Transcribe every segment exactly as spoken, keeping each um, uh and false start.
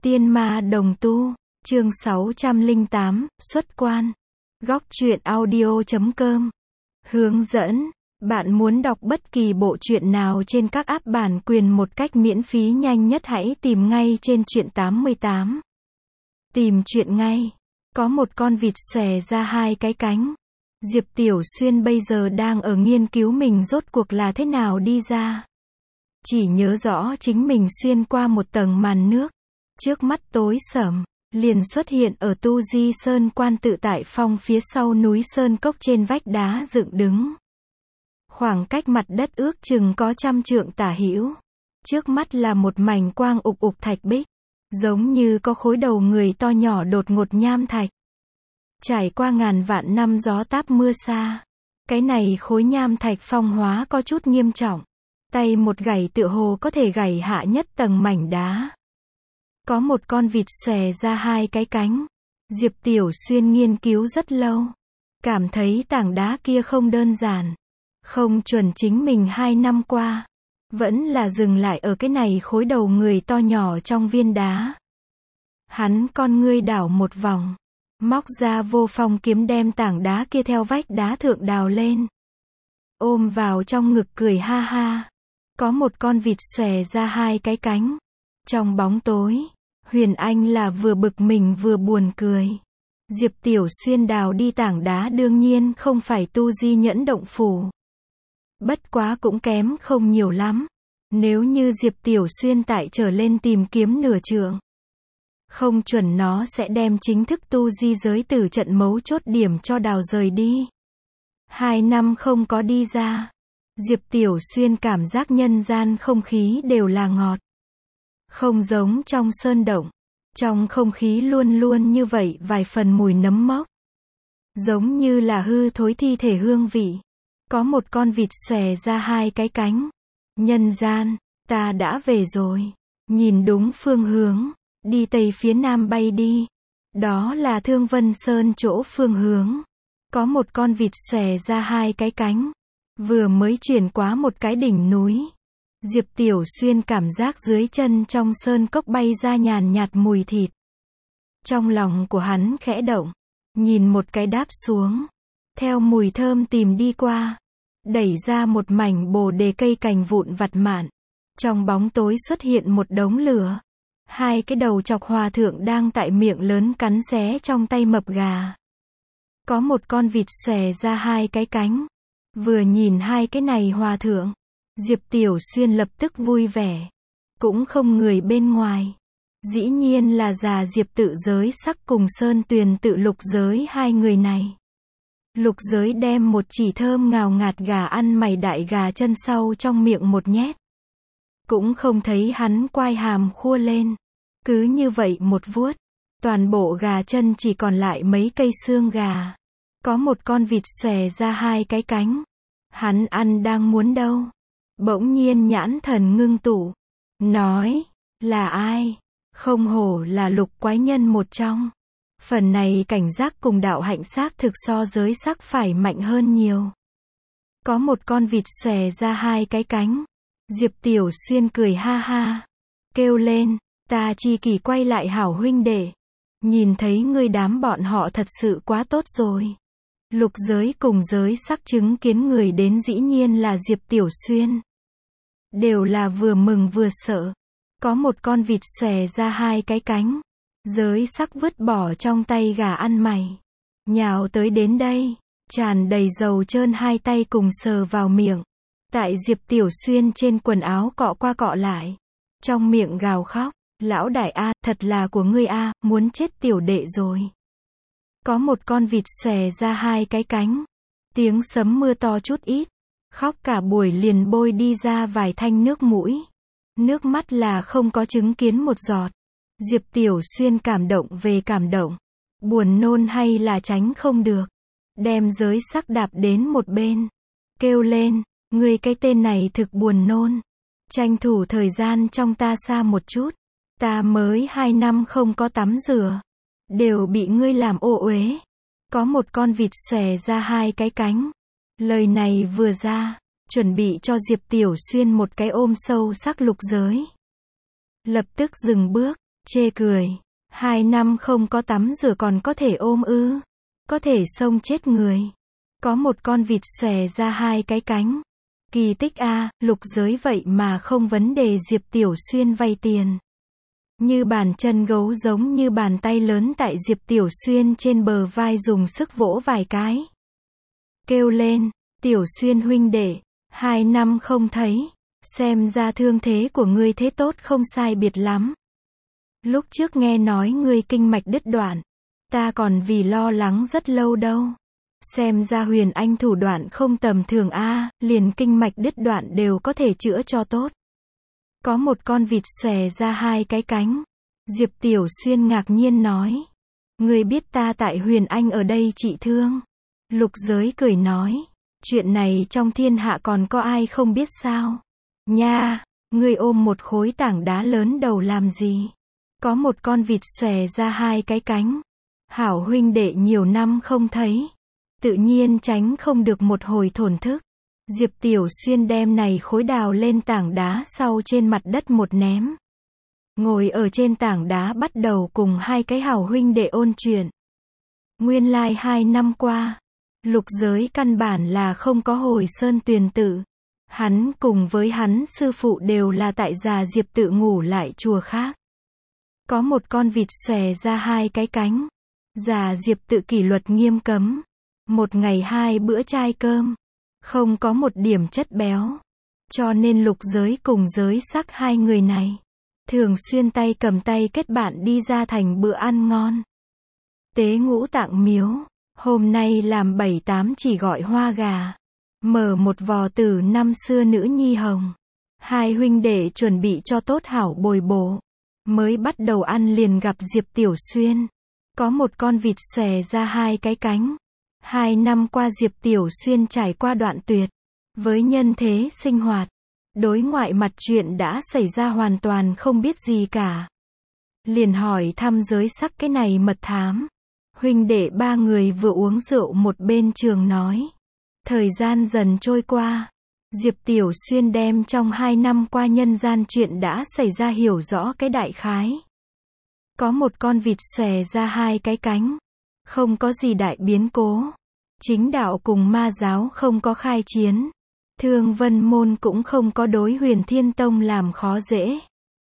Tiên ma đồng tu, chương sáu trăm lẻ tám, xuất quan. Góc truyện audio chấm com. Hướng dẫn, bạn muốn đọc bất kỳ bộ truyện nào trên các app bản quyền một cách miễn phí nhanh nhất hãy tìm ngay trên truyện tám mươi tám. Tìm truyện ngay. Có một con vịt xòe ra hai cái cánh. Diệp Tiểu Xuyên bây giờ đang ở nghiên cứu mình rốt cuộc là thế nào đi ra. Chỉ nhớ rõ chính mình xuyên qua một tầng màn nước. Trước mắt tối sầm, liền xuất hiện ở Tu Di Sơn quan tự tại phong phía sau núi Sơn Cốc trên vách đá dựng đứng. Khoảng cách mặt đất ước chừng có trăm trượng tả hữu. Trước mắt là một mảnh quang ục ục thạch bích, giống như có khối đầu người to nhỏ đột ngột nham thạch. Trải qua ngàn vạn năm gió táp mưa xa, cái này khối nham thạch phong hóa có chút nghiêm trọng. Tay một gảy tựa hồ có thể gảy hạ nhất tầng mảnh đá. Có một con vịt xòe ra hai cái cánh. Diệp Tiểu Xuyên nghiên cứu rất lâu. Cảm thấy tảng đá kia không đơn giản. Không chuẩn chính mình hai năm qua. Vẫn là dừng lại ở cái này khối đầu người to nhỏ trong viên đá. Hắn con ngươi đảo một vòng. Móc ra vô phong kiếm đem tảng đá kia theo vách đá thượng đào lên. Ôm vào trong ngực cười ha ha. Có một con vịt xòe ra hai cái cánh. Trong bóng tối, Huyền Anh là vừa bực mình vừa buồn cười. Diệp Tiểu Xuyên đào đi tảng đá đương nhiên không phải tu di nhẫn động phủ. Bất quá cũng kém không nhiều lắm. Nếu như Diệp Tiểu Xuyên tại trở lên tìm kiếm nửa trượng, không chuẩn nó sẽ đem chính thức tu di giới từ trận mấu chốt điểm cho đào rời đi. Hai năm không có đi ra. Diệp Tiểu Xuyên cảm giác nhân gian không khí đều là ngọt. Không giống trong sơn động. Trong không khí luôn luôn như vậy vài phần mùi nấm mốc. Giống như là hư thối thi thể hương vị. Có một con vịt xòe ra hai cái cánh. Nhân gian, ta đã về rồi. Nhìn đúng phương hướng. Đi tây phía nam bay đi. Đó là Thương Vân Sơn chỗ phương hướng. Có một con vịt xòe ra hai cái cánh. Vừa mới chuyển qua một cái đỉnh núi. Diệp Tiểu Xuyên cảm giác dưới chân trong sơn cốc bay ra nhàn nhạt mùi thịt. Trong lòng của hắn khẽ động. Nhìn một cái đáp xuống. Theo mùi thơm tìm đi qua. Đẩy ra một mảnh bồ đề cây cành vụn vặt mạn. Trong bóng tối xuất hiện một đống lửa. Hai cái đầu chọc hòa thượng đang tại miệng lớn cắn xé trong tay mập gà. Có một con vịt xòe ra hai cái cánh. Vừa nhìn hai cái này hòa thượng. Diệp Tiểu Xuyên lập tức vui vẻ. Cũng không người bên ngoài. Dĩ nhiên là già Diệp tự giới sắc cùng Sơn Tuyền tự lục giới hai người này. Lục giới đem một chỉ thơm ngào ngạt gà ăn mày đại gà chân sau trong miệng một nhét. Cũng không thấy hắn quai hàm khua lên. Cứ như vậy một vuốt. Toàn bộ gà chân chỉ còn lại mấy cây xương gà. Có một con vịt xòe ra hai cái cánh. Hắn ăn đang muốn đâu. Bỗng nhiên nhãn thần ngưng tụ. Nói, là ai? Không hổ là lục quái nhân một trong. Phần này cảnh giác cùng đạo hạnh xác thực so giới sắc phải mạnh hơn nhiều. Có một con vịt xòe ra hai cái cánh. Diệp Tiểu Xuyên cười ha ha. Kêu lên, ta chi kỷ quay lại hảo huynh đệ. Nhìn thấy ngươi đám bọn họ thật sự quá tốt rồi. Lục giới cùng giới sắc chứng kiến người đến dĩ nhiên là Diệp Tiểu Xuyên. Đều là vừa mừng vừa sợ. Có một con vịt xòe ra hai cái cánh. Giới sắc vứt bỏ trong tay gà ăn mày. Nhào tới đến đây. Tràn đầy dầu trơn hai tay cùng sờ vào miệng. Tại Diệp Tiểu Xuyên trên quần áo cọ qua cọ lại. Trong miệng gào khóc. Lão đại a, thật là của ngươi a, muốn chết tiểu đệ rồi. Có một con vịt xòe ra hai cái cánh. Tiếng sấm mưa to chút ít. Khóc cả buổi liền bôi đi ra vài thanh nước mũi. Nước mắt là không có chứng kiến một giọt. Diệp Tiểu Xuyên cảm động về cảm động. Buồn nôn hay là tránh không được. Đem giới sắc đạp đến một bên. Kêu lên, ngươi cái tên này thực buồn nôn. Tranh thủ thời gian trong ta xa một chút. Ta mới hai năm không có tắm rửa. Đều bị ngươi làm ô uế. Có một con vịt xòe ra hai cái cánh. Lời này vừa ra, chuẩn bị cho Diệp Tiểu Xuyên một cái ôm sâu sắc lục giới. Lập tức dừng bước, Chê cười. Hai năm không có tắm rửa còn có thể ôm ư. Có thể xông chết người. Có một con vịt xòe ra hai cái cánh. Kỳ tích a, Lục Giới vậy mà không vấn đề Diệp Tiểu Xuyên vay tiền. Như bàn chân gấu giống như bàn tay lớn tại Diệp Tiểu Xuyên trên bờ vai dùng sức vỗ vài cái. Kêu lên, Tiểu Xuyên huynh đệ, hai năm không thấy, xem ra thương thế của ngươi thế tốt không sai biệt lắm. Lúc trước nghe nói ngươi kinh mạch đứt đoạn, ta còn vì lo lắng rất lâu đâu. Xem ra Huyền Anh thủ đoạn không tầm thường a, liền kinh mạch đứt đoạn đều có thể chữa cho tốt. Có một con vịt xòe ra hai cái cánh. Diệp Tiểu Xuyên ngạc nhiên nói. Ngươi biết ta tại Huyền Anh ở đây trị thương. Lục Giới cười nói. Chuyện này trong thiên hạ còn có ai không biết sao? Nha, ngươi ôm một khối tảng đá lớn đầu làm gì? Có một con vịt xòe ra hai cái cánh. Hảo huynh đệ nhiều năm không thấy. Tự nhiên tránh không được một hồi thổn thức. Diệp Tiểu Xuyên đem này khối đào lên tảng đá sau trên mặt đất một ném. Ngồi ở trên tảng đá bắt đầu cùng hai cái hảo huynh đệ ôn chuyện. Nguyên lai like hai năm qua, Lục Giới căn bản là không có hồi sơn tuyền tự. Hắn cùng với hắn sư phụ đều là tại già Diệp tự ngủ lại chùa khác. Có một con vịt xòe ra hai cái cánh. Già Diệp tự kỷ luật nghiêm cấm. Một ngày hai bữa trai cơm. Không có một điểm chất béo. Cho nên Lục Giới cùng Giới Sắc hai người này thường xuyên tay cầm tay kết bạn đi ra thành bữa ăn ngon. Tế Ngũ Tạng Miếu, hôm nay làm bảy tám chỉ gọi hoa gà. Mở một vò từ năm xưa nữ nhi hồng. Hai huynh đệ chuẩn bị cho tốt hảo bồi bổ. Mới bắt đầu ăn liền gặp Diệp Tiểu Xuyên. Có một con vịt xòe ra hai cái cánh. Hai năm qua Diệp Tiểu Xuyên trải qua đoạn tuyệt. Với nhân thế sinh hoạt. Đối ngoại mặt chuyện đã xảy ra hoàn toàn không biết gì cả. Liền hỏi thăm Giới Sắc cái này mật thám. Huynh đệ ba người vừa uống rượu một bên trường nói. Thời gian dần trôi qua. Diệp Tiểu Xuyên đem trong hai năm qua nhân gian chuyện đã xảy ra hiểu rõ cái đại khái. Có một con vịt xòe ra hai cái cánh. Không có gì đại biến cố. Chính đạo cùng ma giáo không có khai chiến. Thương Vân Môn cũng không có đối Huyền Thiên Tông làm khó dễ.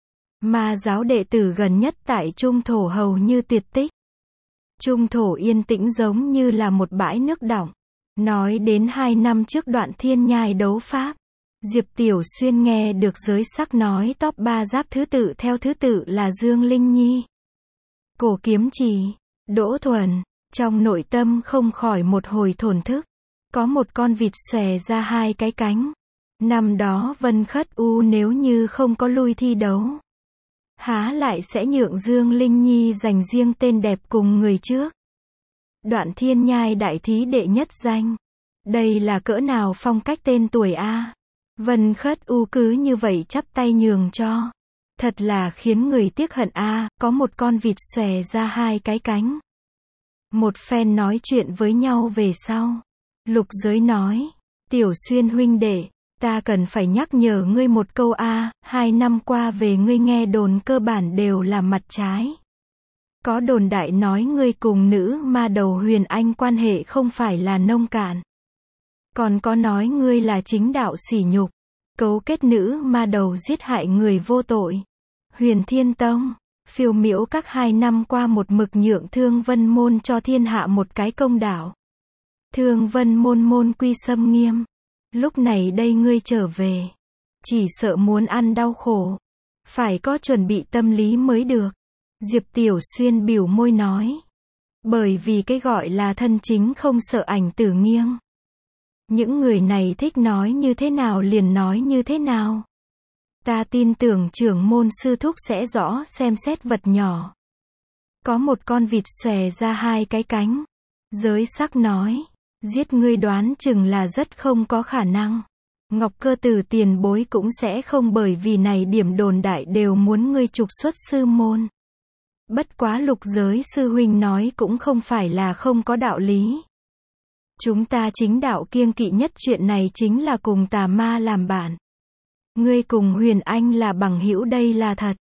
Ma giáo đệ tử gần nhất tại Trung Thổ hầu như tuyệt tích. Trung Thổ yên tĩnh giống như là một bãi nước đọng. Nói đến hai năm trước đoạn thiên nhai đấu pháp. Diệp Tiểu Xuyên nghe được Giới Sắc nói top ba giáp thứ tự theo thứ tự là Dương Linh Nhi, Cổ Kiếm Trì, Đỗ Thuần. Trong nội tâm không khỏi một hồi thổn thức. Có một con vịt xòe ra hai cái cánh. Năm đó Vân Khất U nếu như không có lui thi đấu, há lại sẽ nhượng Dương Linh Nhi dành riêng tên đẹp cùng người trước. Đoạn thiên nhai đại thí đệ nhất danh. Đây là cỡ nào phong cách tên tuổi a. Vân Khất U cứ như vậy chắp tay nhường cho. Thật là khiến người tiếc hận a. Có một con vịt xòe ra hai cái cánh. Một phen nói chuyện với nhau về sau. Lục Giới nói. Tiểu Xuyên huynh đệ, ta cần phải nhắc nhở ngươi một câu a. Hai năm qua về ngươi nghe đồn cơ bản đều là mặt trái. Có đồn đại nói ngươi cùng nữ ma đầu Huyền Anh quan hệ không phải là nông cạn. Còn có nói ngươi là chính đạo sỉ nhục. Cấu kết nữ ma đầu giết hại người vô tội. Huyền Thiên Tông, Phiêu Miễu các hai năm qua một mực nhượng Thương Vân Môn cho thiên hạ một cái công đạo. Thương Vân Môn môn quy xâm nghiêm. Lúc này đây ngươi trở về. Chỉ sợ muốn ăn đau khổ. Phải có chuẩn bị tâm lý mới được. Diệp Tiểu Xuyên biểu môi nói. Bởi vì cái gọi là thân chính không sợ ảnh tử nghiêng. Những người này thích nói như thế nào liền nói như thế nào. Ta tin tưởng trưởng môn sư thúc sẽ rõ xem xét vật nhỏ. Có một con vịt xòe ra hai cái cánh. Giới Sắc nói. Giết ngươi đoán chừng là rất không có khả năng. Ngọc Cơ Tử tiền bối cũng sẽ không bởi vì này điểm đồn đại đều muốn ngươi trục xuất sư môn. Bất quá Lục Giới sư huynh nói cũng không phải là không có đạo lý. Chúng ta chính đạo kiêng kỵ nhất chuyện này chính là cùng tà ma làm bạn. Ngươi cùng Huyền Anh là bằng hữu đây là thật.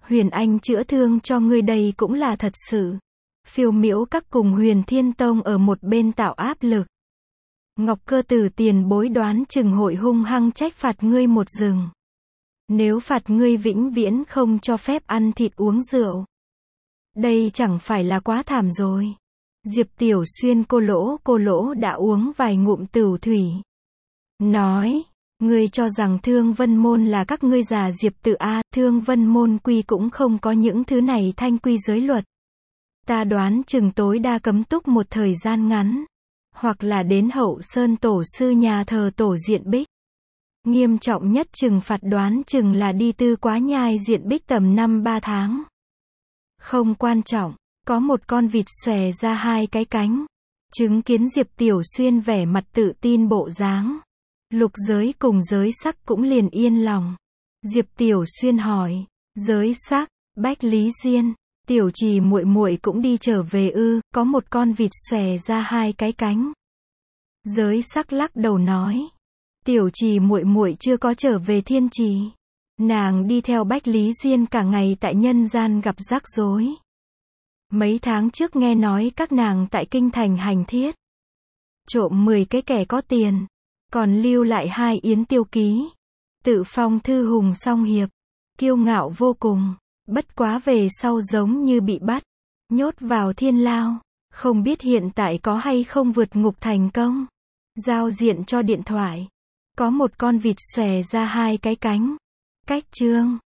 Huyền Anh chữa thương cho ngươi đây cũng là thật sự. Phiêu Miễu Các cùng Huyền Thiên Tông ở một bên tạo áp lực. Ngọc Cơ Tử tiền bối đoán chừng hội hung hăng trách phạt ngươi một rừng. Nếu phạt ngươi vĩnh viễn không cho phép ăn thịt uống rượu. Đây chẳng phải là quá thảm rồi. Diệp Tiểu Xuyên cô lỗ cô lỗ đã uống vài ngụm tửu thủy. Nói, ngươi cho rằng Thương Vân Môn là các ngươi già Diệp Tự A, Thương Vân Môn quy cũng không có những thứ này thanh quy giới luật. Ta đoán chừng tối đa cấm túc một thời gian ngắn. Hoặc là đến Hậu Sơn tổ sư nhà thờ tổ diện bích. Nghiêm trọng nhất trừng phạt đoán chừng là đi tư quá nhai diện bích tầm năm ba tháng. Không quan trọng, có một con vịt xòe ra hai cái cánh. Chứng kiến Diệp Tiểu Xuyên vẻ mặt tự tin bộ dáng. Lục Giới cùng Giới Sắc cũng liền yên lòng. Diệp Tiểu Xuyên hỏi, Giới Sắc, Bách Lý Diên, Tiểu Trì muội muội cũng đi trở về ư? Có một con vịt xòe ra hai cái cánh. Giới Sắc lắc đầu nói, Tiểu Trì muội muội chưa có trở về Thiên Trì. Nàng đi theo Bách Lý Diên cả ngày tại nhân gian gặp rắc rối. Mấy tháng trước nghe nói các nàng tại kinh thành hành thiết. Trộm mười cái kẻ có tiền. Còn lưu lại hai yến tiêu ký. Tự phong thư hùng song hiệp. Kiêu ngạo vô cùng. Bất quá về sau giống như bị bắt. Nhốt vào thiên lao. Không biết hiện tại có hay không vượt ngục thành công. Giao diện cho điện thoại. Có một con vịt xòe ra hai cái cánh. Cách chương.